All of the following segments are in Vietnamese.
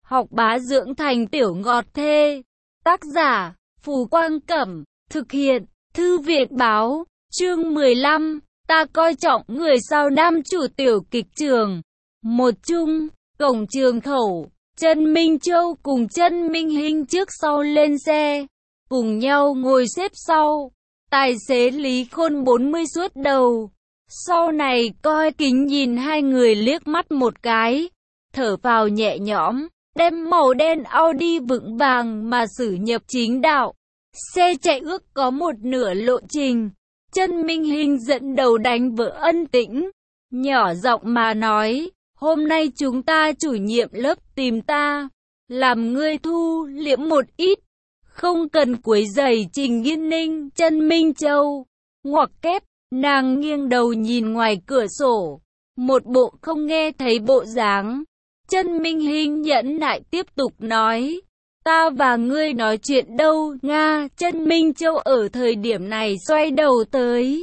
học bá dưỡng thành tiểu ngọt thê. Tác giả, Phù Quang Cẩm, thực hiện, Thư viện Báo, chương 15, ta coi trọng người sau nam chủ tiểu kịch trường. Một chung, cổng trường khẩu, Trần Minh Châu cùng Trần Minh Hinh trước sau lên xe, cùng nhau ngồi xếp sau. Tài xế Lý Khôn 40 suốt đầu, sau này coi kính nhìn hai người liếc mắt một cái, thở vào nhẹ nhõm, đem màu đen Audi vững vàng mà xử nhập chính đạo. Xe chạy ước có một nửa lộ trình, Trần Minh Hinh dẫn đầu đánh vỡ ân tĩnh, nhỏ giọng mà nói, hôm nay chúng ta chủ nhiệm lớp tìm ta, làm ngươi thu liễm một ít, không cần quấy rầy Trình Nghiên Ninh. Trần Minh Châu ngoặc kép, nàng nghiêng đầu nhìn ngoài cửa sổ, một bộ không nghe thấy bộ dáng. Trần Minh Hinh nhẫn nại tiếp tục nói, ta và ngươi nói chuyện đâu, Nga. Trần Minh Châu ở thời điểm này xoay đầu tới,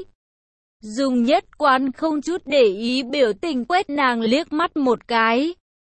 dùng nhất quán không chút để ý biểu tình quét nàng liếc mắt một cái,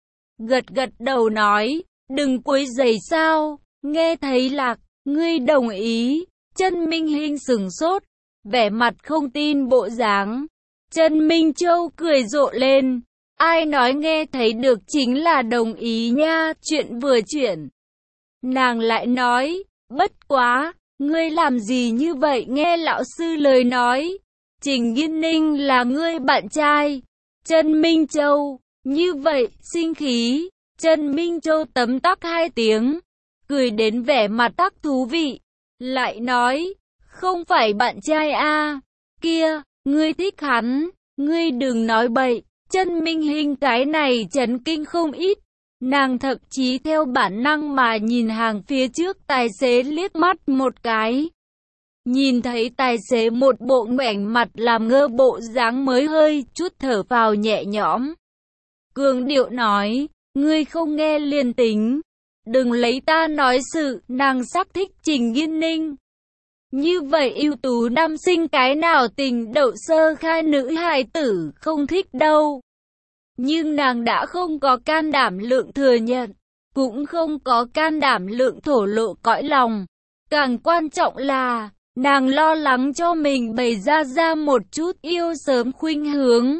gật gật đầu nói, đừng quấy rầy sao, nghe thấy lạc, ngươi đồng ý. Trần Minh Hinh sửng sốt, vẻ mặt không tin bộ dáng. Trần Minh Châu cười rộ lên, ai nói nghe thấy được chính là đồng ý nha, chuyện vừa chuyển. Nàng lại nói, bất quá, ngươi làm gì như vậy, nghe lão sư lời nói, Trình Nghiên Ninh là ngươi bạn trai. Trần Minh Châu, như vậy, sinh khí. Trần Minh Châu tấm tắc hai tiếng, cười đến vẻ mặt tắc thú vị, lại nói, không phải bạn trai a, kia, ngươi thích hắn, ngươi đừng nói bậy. Trần Minh Hinh cái này chấn kinh không ít, nàng thậm chí theo bản năng mà nhìn hàng phía trước tài xế liếc mắt một cái. Nhìn thấy tài xế một bộ ngoảnh mặt làm ngơ bộ dáng mới hơi chút thở vào nhẹ nhõm. Cường điệu nói, ngươi không nghe liền tính, đừng lấy ta nói sự. Nàng xác thích Trình Nghiên Ninh. Như vậy ưu tú nam sinh cái nào tình đậu sơ khai nữ hài tử không thích đâu. Nhưng nàng đã không có can đảm lượng thừa nhận, cũng không có can đảm lượng thổ lộ cõi lòng. Càng quan trọng là, nàng lo lắng cho mình bày ra một chút yêu sớm khuynh hướng.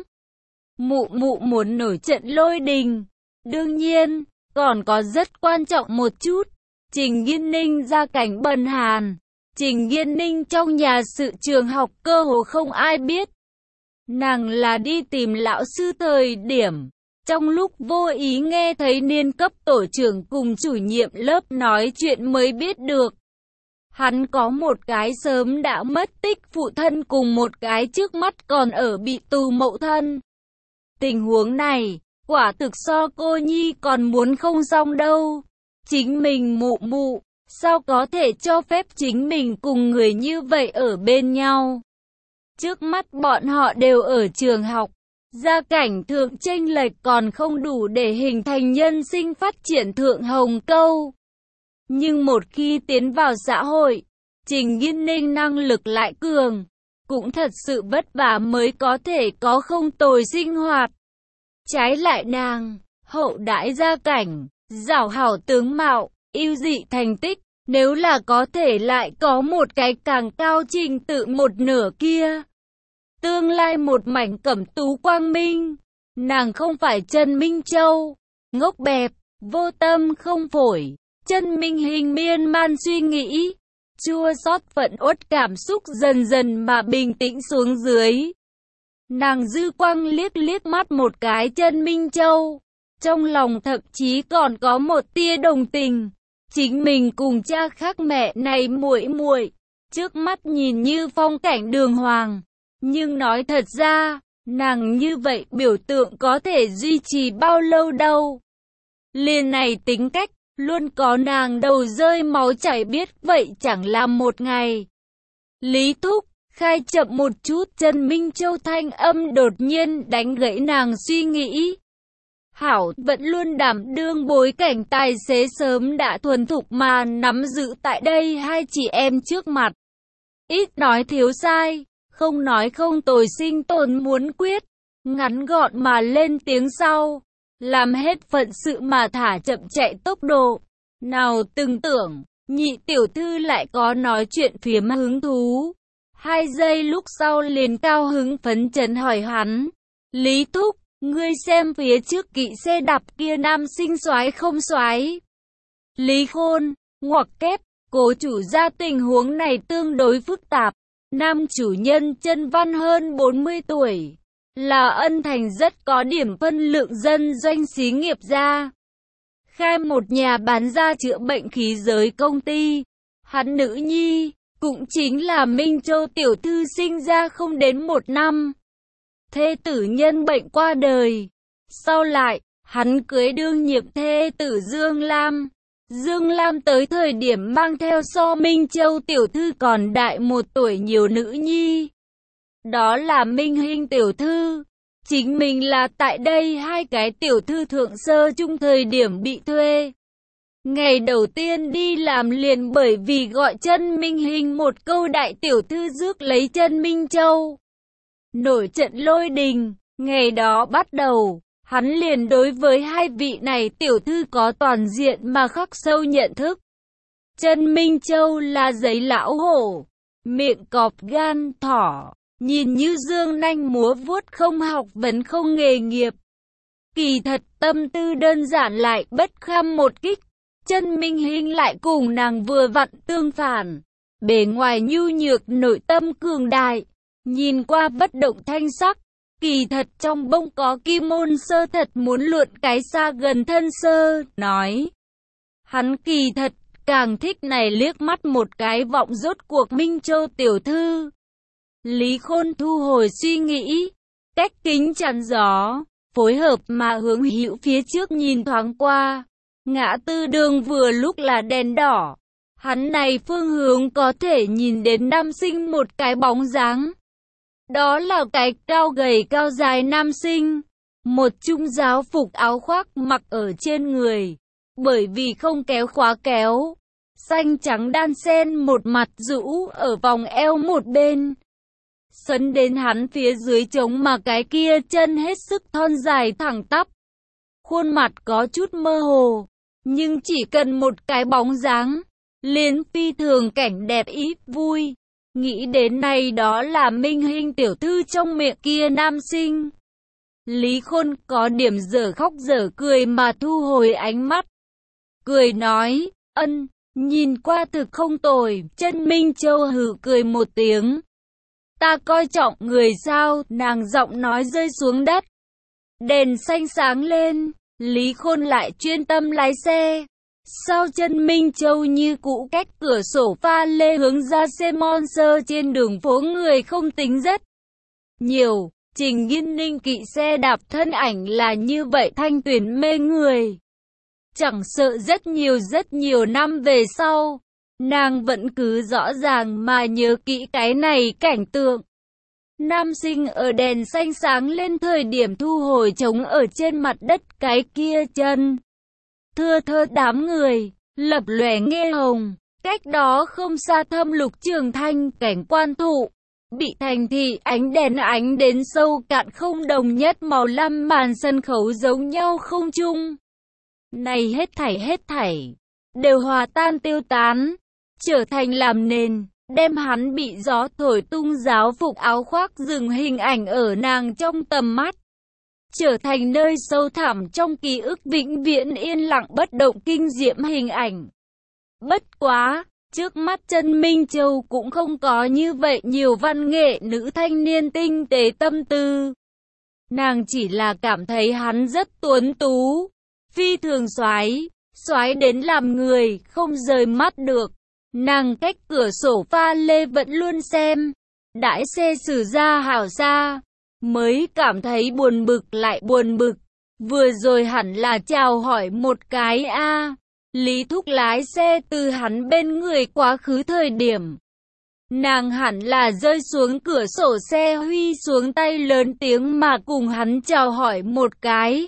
Mụ muốn nổi trận lôi đình. Đương nhiên, còn có rất quan trọng một chút, Trình Nghiên Ninh gia cảnh bần hàn. Trình Nghiên Ninh trong nhà sự trường học cơ hồ không ai biết. Nàng là đi tìm lão sư thời điểm, trong lúc vô ý nghe thấy niên cấp tổ trưởng cùng chủ nhiệm lớp nói chuyện mới biết được. Hắn có một cái sớm đã mất tích phụ thân cùng một cái trước mắt còn ở bị tù mẫu thân. Tình huống này, quả thực so cô nhi còn muốn không xong đâu. Chính mình mụ, sao có thể cho phép chính mình cùng người như vậy ở bên nhau? Trước mắt bọn họ đều ở trường học, gia cảnh thượng chênh lệch còn không đủ để hình thành nhân sinh phát triển thượng hồng câu. Nhưng một khi tiến vào xã hội, Trình Nghiên Ninh năng lực lại cường, cũng thật sự vất vả mới có thể có không tồi sinh hoạt. Trái lại nàng, hậu đãi gia cảnh, giảo hảo tướng mạo, ưu dị thành tích, nếu là có thể lại có một cái càng cao trình tự một nửa kia, tương lai một mảnh cẩm tú quang minh. Nàng không phải Trần Minh Châu, ngốc bẹp, vô tâm không phổi. Trần Minh Hinh miên man suy nghĩ, chua xót phẫn uất cảm xúc dần dần mà bình tĩnh xuống dưới. Nàng dư quang liếc mắt một cái Trần Minh Châu, trong lòng thậm chí còn có một tia đồng tình. Chính mình cùng cha khác mẹ này muội, trước mắt nhìn như phong cảnh đường hoàng, nhưng nói thật ra, nàng như vậy biểu tượng có thể duy trì bao lâu đâu. Liền này tính cách, luôn có nàng đầu rơi máu chảy biết vậy chẳng làm một ngày. Lý Thúc, khai chậm một chút. Trần Minh Châu thanh âm đột nhiên đánh gãy nàng suy nghĩ. Hảo vẫn luôn đảm đương bối cảnh tài xế sớm đã thuần thục mà nắm giữ tại đây hai chị em trước mặt. Ít nói thiếu sai, không nói không tồi sinh tồn muốn quyết, ngắn gọn mà lên tiếng sau. làm hết phận sự mà thả chậm chạy tốc độ. Nào từng tưởng, nhị tiểu thư lại có nói chuyện phiếm hứng thú. 2 giây lúc sau liền cao hứng phấn chấn hỏi hắn, Lý Thúc, ngươi xem phía trước kỵ xe đạp kia nam sinh soái không soái? Lý Khôn, ngoặc kép, cố chủ ra tình huống này tương đối phức tạp. Nam chủ nhân chân văn hơn 40 tuổi, là Ân Thành rất có điểm phân lượng dân doanh xí nghiệp gia. Khai một nhà bán ra chữa bệnh khí giới công ty. Hắn nữ nhi, cũng chính là Minh Châu tiểu thư sinh ra không đến 1 năm. Thê tử nhân bệnh qua đời. Sau lại, hắn cưới đương nhiệm thê tử Dương Lam. Dương Lam tới thời điểm mang theo so Minh Châu tiểu thư còn đại 1 tuổi nhiều nữ nhi. Đó là Minh Hinh tiểu thư. Chính mình là tại đây 2 cái tiểu thư thượng sơ chung thời điểm bị thuê. Ngày đầu tiên đi làm liền bởi vì gọi chân Minh Hinh một câu đại tiểu thư rước lấy chân Minh Châu. Nổi trận lôi đình, ngày đó bắt đầu, hắn liền đối với 2 vị này tiểu thư có toàn diện mà khắc sâu nhận thức. Chân Minh Châu là giấy lão hổ, miệng cọp gan thỏ, nhìn như dương nanh múa vuốt không học vấn không nghề nghiệp. Kỳ thật tâm tư đơn giản lại bất kham một kích. Chân Minh Hinh lại cùng nàng vừa vặn tương phản. Bề ngoài nhu nhược nội tâm cường đại. Nhìn qua bất động thanh sắc. Kỳ thật trong bông có kim môn sơ thật muốn luận cái xa gần thân sơ. Nói. Hắn kỳ thật càng thích này liếc mắt một cái vọng rốt cuộc Minh Châu tiểu thư. Lý Khôn thu hồi suy nghĩ. Cách kính chắn gió. Phối hợp mà hướng hữu phía trước nhìn thoáng qua. Ngã tư đường vừa lúc là đèn đỏ. Hắn này phương hướng có thể nhìn đến nam sinh một cái bóng dáng. Đó là cái cao gầy cao dài nam sinh. Một trung giáo phục áo khoác mặc ở trên người. Bởi vì không kéo khóa kéo. Xanh trắng đan xen một mặt rũ ở vòng eo một bên. Sấn đến hắn phía dưới trống mà cái kia chân hết sức thon dài thẳng tắp. Khuôn mặt có chút mơ hồ. Nhưng chỉ cần một cái bóng dáng, liền phi thường cảnh đẹp ít vui. Nghĩ đến này đó là Minh Hinh tiểu thư trong miệng kia nam sinh. Lý Khôn có điểm dở khóc dở cười mà thu hồi ánh mắt. Cười nói, ân, nhìn qua thực không tồi. Chân Minh Châu hừ cười một tiếng. Ta coi trọng người sao, nàng giọng nói rơi xuống đất. Đèn xanh sáng lên. Lý Khôn lại chuyên tâm lái xe. Sau chân Minh Châu như cũ cách cửa sổ pha lê hướng ra xe Monster trên đường phố người không tính rất nhiều. Trình Nghiên Ninh kỵ xe đạp thân ảnh là như vậy thanh tuyển mê người. Chẳng sợ rất nhiều năm về sau, nàng vẫn cứ rõ ràng mà nhớ kỹ cái này cảnh tượng. Nam sinh ở đèn xanh sáng lên thời điểm thu hồi trống ở trên mặt đất cái kia chân. Thưa thơ đám người, lập lòe nghe hồng, cách đó không xa Thâm Lục Trường Thanh cảnh quan thụ. Bị thành thị ánh đèn ánh đến sâu cạn không đồng nhất màu lam màn sân khấu giống nhau không chung. Này hết thảy, đều hòa tan tiêu tán, trở thành làm nền. Đem hắn bị gió thổi tung giáo phục áo khoác dừng hình ảnh ở nàng trong tầm mắt. Trở thành nơi sâu thẳm trong ký ức vĩnh viễn yên lặng bất động kinh diễm hình ảnh. Bất quá, trước mắt chân Minh Châu cũng không có như vậy nhiều văn nghệ nữ thanh niên tinh tế tâm tư. Nàng chỉ là cảm thấy hắn rất tuấn tú, phi thường soái đến làm người không rời mắt được. Nàng cách cửa sổ pha lê vẫn luôn xem. Đãi xe xử ra hảo xa, mới cảm thấy buồn bực lại buồn bực. Vừa rồi hẳn là chào hỏi một cái a. Lý Thúc lái xe từ hắn bên người quá khứ thời điểm. Nàng hẳn là rơi xuống cửa sổ xe huy xuống tay lớn tiếng mà cùng hắn chào hỏi một cái.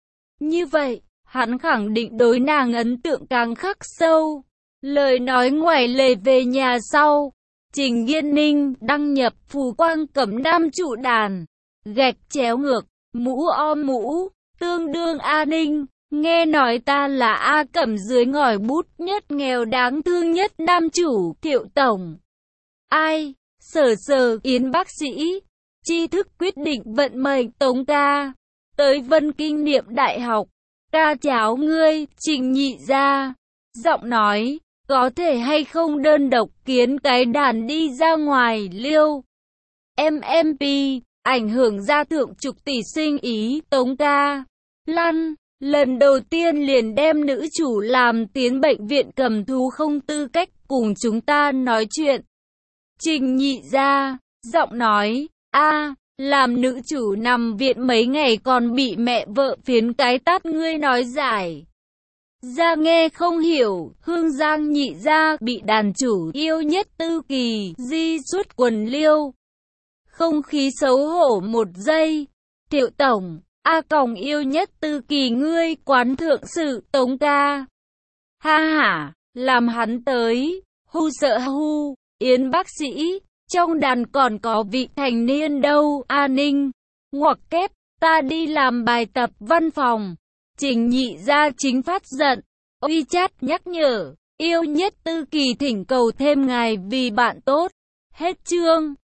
Như vậy, hắn khẳng định đối nàng ấn tượng càng khắc sâu. Lời nói ngoài lề về nhà sau, Trình Nghiên Ninh đăng nhập Phù Quang Cẩm Nam trụ đàn, gạch chéo ngược, mũ o mũ, tương đương A Ninh. Nghe nói ta là A Cẩm dưới ngòi bút nhất nghèo đáng thương nhất nam chủ, Thiệu tổng. Ai? Sở Yến bác sĩ. Tri thức quyết định vận mệnh Tống ca. Tới Vân Kinh niệm đại học. Ca cháo ngươi, Trình Nhị gia. Giọng nói, có thể hay không đơn độc kiến cái đàn đi ra ngoài liêu. MMP, ảnh hưởng gia thượng trục tỷ sinh ý, Tống ca. Lăn, lần đầu tiên liền đem nữ chủ làm tiến bệnh viện cầm thú không tư cách cùng chúng ta nói chuyện. Trình Nhị gia, giọng nói, làm nữ chủ nằm viện mấy ngày còn bị mẹ vợ phiến cái tát ngươi nói giải. Ra nghe không hiểu, Hương Giang Nhị gia bị đàn chủ yêu nhất Tư Kỳ di suốt quần liêu. Không khí xấu hổ một giây. Thiệu tổng, A Còng yêu nhất Tư Kỳ ngươi quán thượng sự Tống ca. Ha hả, làm hắn tới, hu sợ hu, Yến bác sĩ, trong đàn còn có vị thành niên đâu, A Ninh. Ngoặc kép, ta đi làm bài tập văn phòng. Trình Nhị gia chính phát giận. WeChat nhắc nhở, yêu nhất Tư Kỳ thỉnh cầu thêm ngài vì bạn tốt. Hết chương.